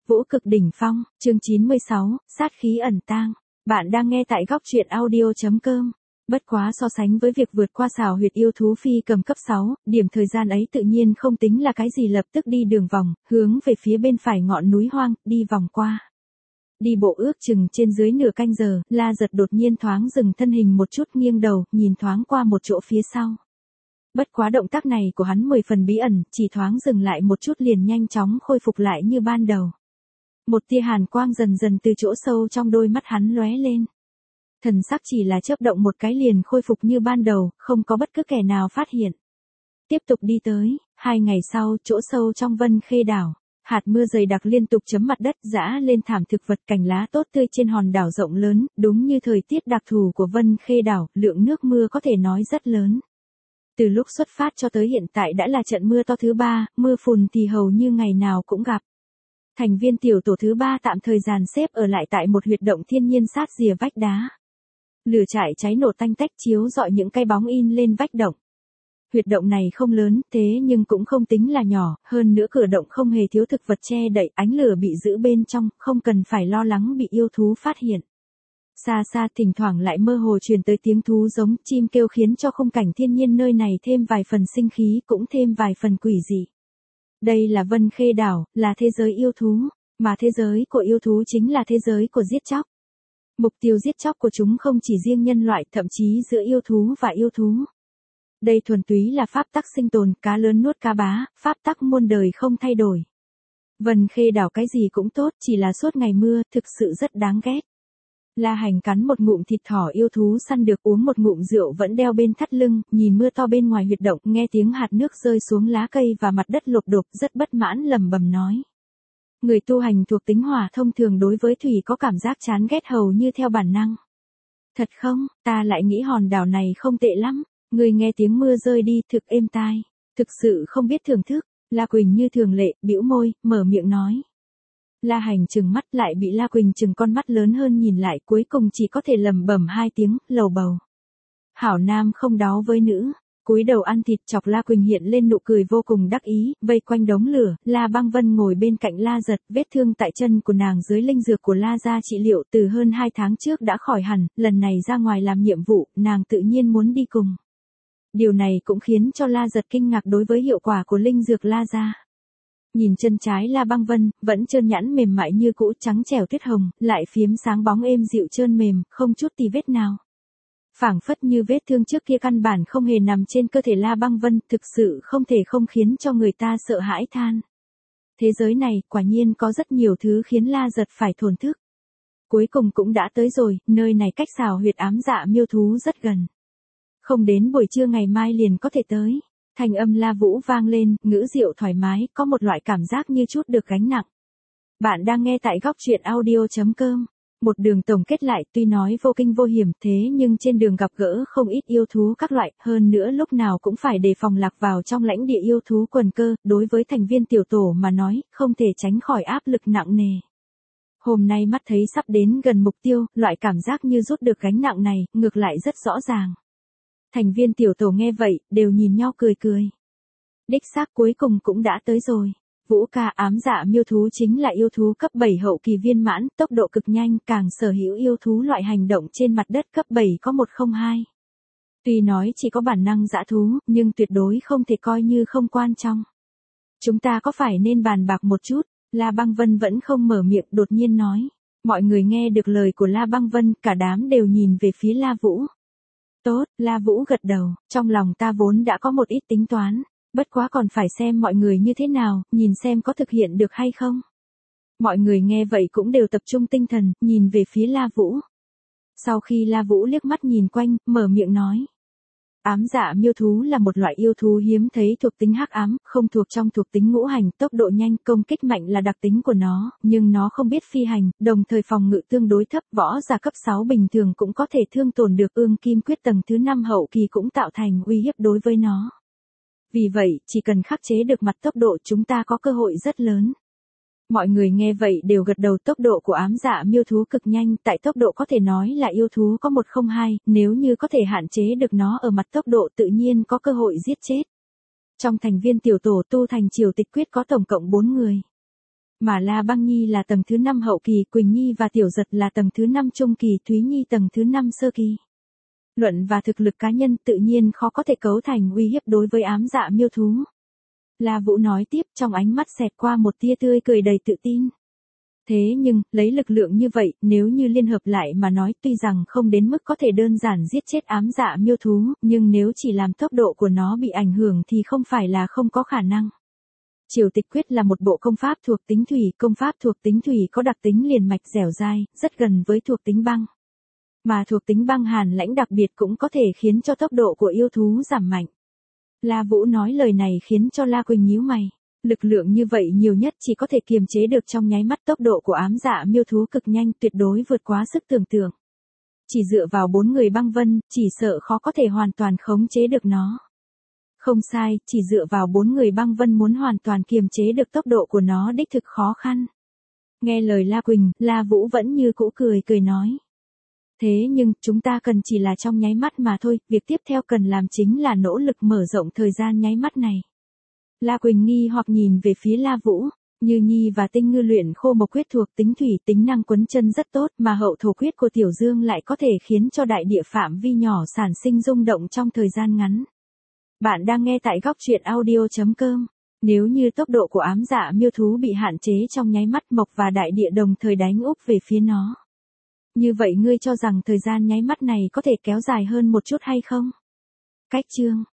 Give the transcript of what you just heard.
Vũ cực đỉnh phong, chương 96, sát khí ẩn tang. Bạn đang nghe tại góc truyện audio.com. Bất quá so sánh với việc vượt qua xào huyệt yêu thú phi cầm cấp 6, điểm thời gian ấy tự nhiên không tính là cái gì, lập tức đi đường vòng, hướng về phía bên phải ngọn núi hoang, đi vòng qua. Đi bộ ước chừng trên dưới nửa canh giờ, La Giật đột nhiên thoáng dừng thân hình một chút, nghiêng đầu, nhìn thoáng qua một chỗ phía sau. Bất quá động tác này của hắn 10 phần bí ẩn, chỉ thoáng dừng lại một chút liền nhanh chóng khôi phục lại như ban đầu. Một tia hàn quang dần dần từ chỗ sâu trong đôi mắt hắn lóe lên. Thần sắc chỉ là chớp động một cái liền khôi phục như ban đầu, không có bất cứ kẻ nào phát hiện. Tiếp tục đi tới, 2 ngày sau, chỗ sâu trong Vân Khê đảo, hạt mưa dày đặc liên tục chấm mặt đất, rã lên thảm thực vật, cành lá tốt tươi trên hòn đảo rộng lớn, đúng như thời tiết đặc thù của Vân Khê đảo, lượng nước mưa có thể nói rất lớn. Từ lúc xuất phát cho tới hiện tại đã là trận mưa to thứ 3, mưa phùn thì hầu như ngày nào cũng gặp. Thành viên tiểu tổ thứ 3 tạm thời dàn xếp ở lại tại một huyệt động thiên nhiên sát rìa vách đá. Lửa trại cháy nổ tanh tách chiếu rọi những cái bóng in lên vách động. Huyệt động này không lớn, thế nhưng cũng không tính là nhỏ, hơn nữa cửa động không hề thiếu thực vật che đậy, ánh lửa bị giữ bên trong, không cần phải lo lắng bị yêu thú phát hiện. Xa xa thỉnh thoảng lại mơ hồ truyền tới tiếng thú giống, chim kêu khiến cho khung cảnh thiên nhiên nơi này thêm vài phần sinh khí, cũng thêm vài phần quỷ dị. Đây là Vân Khê đảo, là thế giới yêu thú, mà thế giới của yêu thú chính là thế giới của giết chóc. Mục tiêu giết chóc của chúng không chỉ riêng nhân loại, thậm chí giữa yêu thú và yêu thú. Đây thuần túy là pháp tắc sinh tồn, cá lớn nuốt cá bá, pháp tắc muôn đời không thay đổi. Vân Khê đảo cái gì cũng tốt, chỉ là suốt ngày mưa, thực sự rất đáng ghét. La Hành cắn một ngụm thịt thỏ yêu thú săn được, uống một ngụm rượu vẫn đeo bên thắt lưng, nhìn mưa to bên ngoài huyệt động, nghe tiếng hạt nước rơi xuống lá cây và mặt đất lộp độp, rất bất mãn lẩm bẩm nói. Người tu hành thuộc tính hỏa thông thường đối với thủy có cảm giác chán ghét hầu như theo bản năng. Thật không, ta lại nghĩ hòn đảo này không tệ lắm, người nghe tiếng mưa rơi đi, thực êm tai, thực sự không biết thưởng thức. La Quỳnh như thường lệ, bĩu môi, mở miệng nói. La Hành trừng mắt, lại bị La Quỳnh trừng con mắt lớn hơn nhìn lại, cuối cùng chỉ có thể lẩm bẩm 2 tiếng, lầu bầu. Hảo nam không đáo với nữ, cúi đầu ăn thịt, chọc La Quỳnh hiện lên nụ cười vô cùng đắc ý, vây quanh đống lửa, La Băng Vân ngồi bên cạnh La Giật, vết thương tại chân của nàng dưới linh dược của La gia trị liệu từ hơn 2 tháng trước đã khỏi hẳn, lần này ra ngoài làm nhiệm vụ, nàng tự nhiên muốn đi cùng. Điều này cũng khiến cho La Giật kinh ngạc đối với hiệu quả của linh dược La gia. Nhìn chân trái La Băng Vân, vẫn trơn nhẵn mềm mại như cũ, trắng trẻo tuyết hồng, lại phiếm sáng bóng êm dịu trơn mềm, không chút tì vết nào. Phảng phất như vết thương trước kia căn bản không hề nằm trên cơ thể La Băng Vân, thực sự không thể không khiến cho người ta sợ hãi than. Thế giới này, quả nhiên có rất nhiều thứ khiến La Giật phải thổn thức. Cuối cùng cũng đã tới rồi, nơi này cách xào huyệt ám dạ miêu thú rất gần. Không đến buổi trưa ngày mai liền có thể tới. Thanh âm La Vũ vang lên, ngữ diệu thoải mái, có một loại cảm giác như chút được gánh nặng. Bạn đang nghe tại góc truyện audio.com. Một đường tổng kết lại, tuy nói vô kinh vô hiểm, thế nhưng trên đường gặp gỡ không ít yêu thú các loại, hơn nữa lúc nào cũng phải đề phòng lạc vào trong lãnh địa yêu thú quần cơ, đối với thành viên tiểu tổ mà nói, không thể tránh khỏi áp lực nặng nề. Hôm nay mắt thấy sắp đến gần mục tiêu, loại cảm giác như rút được gánh nặng này, ngược lại rất rõ ràng. Thành viên tiểu tổ nghe vậy, đều nhìn nhau cười cười. Đích xác cuối cùng cũng đã tới rồi. Vũ ca, ám dạ miêu thú chính là yêu thú cấp 7 hậu kỳ viên mãn, tốc độ cực nhanh, càng sở hữu yêu thú loại hành động trên mặt đất cấp 7 có 102. Tuy nói chỉ có bản năng dã thú, nhưng tuyệt đối không thể coi như không quan trọng. Chúng ta có phải nên bàn bạc một chút? La Băng Vân vẫn không mở miệng, đột nhiên nói. Mọi người nghe được lời của La Băng Vân, cả đám đều nhìn về phía La Vũ. Tốt, La Vũ gật đầu, trong lòng ta vốn đã có một ít tính toán, bất quá còn phải xem mọi người như thế nào, nhìn xem có thực hiện được hay không. Mọi người nghe vậy cũng đều tập trung tinh thần, nhìn về phía La Vũ. Sau khi La Vũ liếc mắt nhìn quanh, mở miệng nói. Ám dạ miêu thú là một loại yêu thú hiếm thấy thuộc tính hắc ám, không thuộc trong thuộc tính ngũ hành, tốc độ nhanh, công kích mạnh là đặc tính của nó, nhưng nó không biết phi hành, đồng thời phòng ngự tương đối thấp, võ giả cấp 6 bình thường cũng có thể thương tổn được, ương kim quyết tầng thứ 5 hậu kỳ cũng tạo thành uy hiếp đối với nó. Vì vậy, chỉ cần khắc chế được mặt tốc độ chúng ta có cơ hội rất lớn. Mọi người nghe vậy đều gật đầu, tốc độ của ám dạ miêu thú cực nhanh, tại tốc độ có thể nói là yêu thú có 102, nếu như có thể hạn chế được nó ở mặt tốc độ tự nhiên có cơ hội giết chết. Trong thành viên tiểu tổ tu thành triều tịch quyết có tổng cộng 4 người. Mà La Băng Nhi là tầng thứ 5 hậu kỳ, Quỳnh Nhi và Tiểu Giật là tầng thứ 5 trung kỳ, Thúy Nhi tầng thứ 5 sơ kỳ. Luận và thực lực cá nhân tự nhiên khó có thể cấu thành uy hiếp đối với ám dạ miêu thú. La Vũ nói tiếp, trong ánh mắt xẹt qua một tia tươi cười đầy tự tin. Thế nhưng, lấy lực lượng như vậy, nếu như liên hợp lại mà nói, tuy rằng không đến mức có thể đơn giản giết chết ám dạ miêu thú, nhưng nếu chỉ làm tốc độ của nó bị ảnh hưởng thì không phải là không có khả năng. Triều Tịch Quyết là một bộ công pháp thuộc tính thủy, công pháp thuộc tính thủy có đặc tính liền mạch dẻo dai, rất gần với thuộc tính băng. Mà thuộc tính băng hàn lãnh đặc biệt cũng có thể khiến cho tốc độ của yêu thú giảm mạnh. La Vũ nói lời này khiến cho La Quỳnh nhíu mày. Lực lượng như vậy nhiều nhất chỉ có thể kiềm chế được trong nháy mắt, tốc độ của ám dạ miêu thú cực nhanh, tuyệt đối vượt quá sức tưởng tượng. Chỉ dựa vào 4 người băng vân, chỉ sợ khó có thể hoàn toàn khống chế được nó. Không sai, chỉ dựa vào 4 người băng vân muốn hoàn toàn kiềm chế được tốc độ của nó đích thực khó khăn. Nghe lời La Quỳnh, La Vũ vẫn như cũ cười nói. Thế nhưng, chúng ta cần chỉ là trong nháy mắt mà thôi, việc tiếp theo cần làm chính là nỗ lực mở rộng thời gian nháy mắt này. La Quỳnh nghi hoặc nhìn về phía La Vũ, Như Nhi và Tinh Ngư luyện khô mộc quyết thuộc tính thủy, tính năng quấn chân rất tốt, mà hậu thổ quyết của Tiểu Dương lại có thể khiến cho đại địa phạm vi nhỏ sản sinh rung động trong thời gian ngắn. Bạn đang nghe tại góc truyện audio.com. Nếu như tốc độ của ám dạ miêu thú bị hạn chế trong nháy mắt, mộc và đại địa đồng thời đánh úp về phía nó. Như vậy ngươi cho rằng thời gian nháy mắt này có thể kéo dài hơn một chút hay không? Cách chương